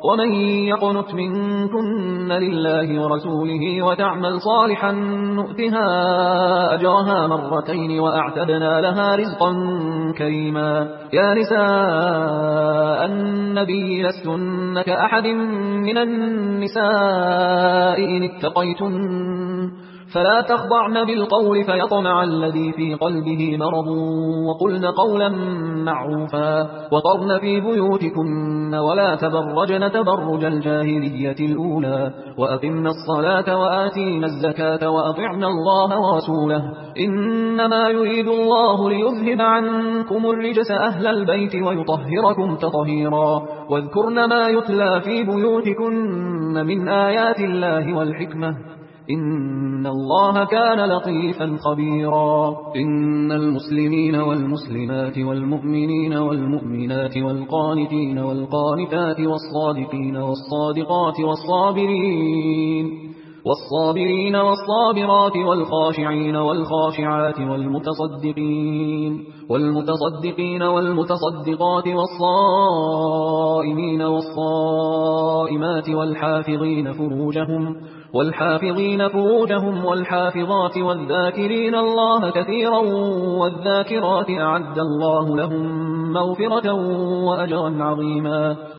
ومن يقنت منكن لله ورسوله وتعمل صالحا نؤتها أجرها مرتين وأعتدنا لها رزقا كريما. يا نساء النبي لستن كأحد من النساء إن اتقيتن فلا تخضعن بالقول فيطمع الذي في قلبه مرض وقلن قولا معروفا وقرن في بيوتكن ولا تبرجن تبرج الجاهلية الأولى وأقمن الصلاة وآتينا الزكاة وأطعن الله ورسوله إنما يريد الله ليذهب عنكم الرجس أهل البيت ويطهركم تطهيرا واذكرن ما يتلى في بيوتكن من آيات الله والحكمة إن الله كان لطيفا خبيرا. إن المسلمين والمسلمات والمؤمنين والمؤمنات والقانتين والقانتات والصادقين والصادقات والصابرين والصابرات والخاشعين والخاشعات والمتصدقين والمتصدقات والصائمين والصائمات والحافظين فروجهم والحافظات والذاكرين الله كثيرا والذاكرات أعد الله لهم مغفرة وأجرا عظيما.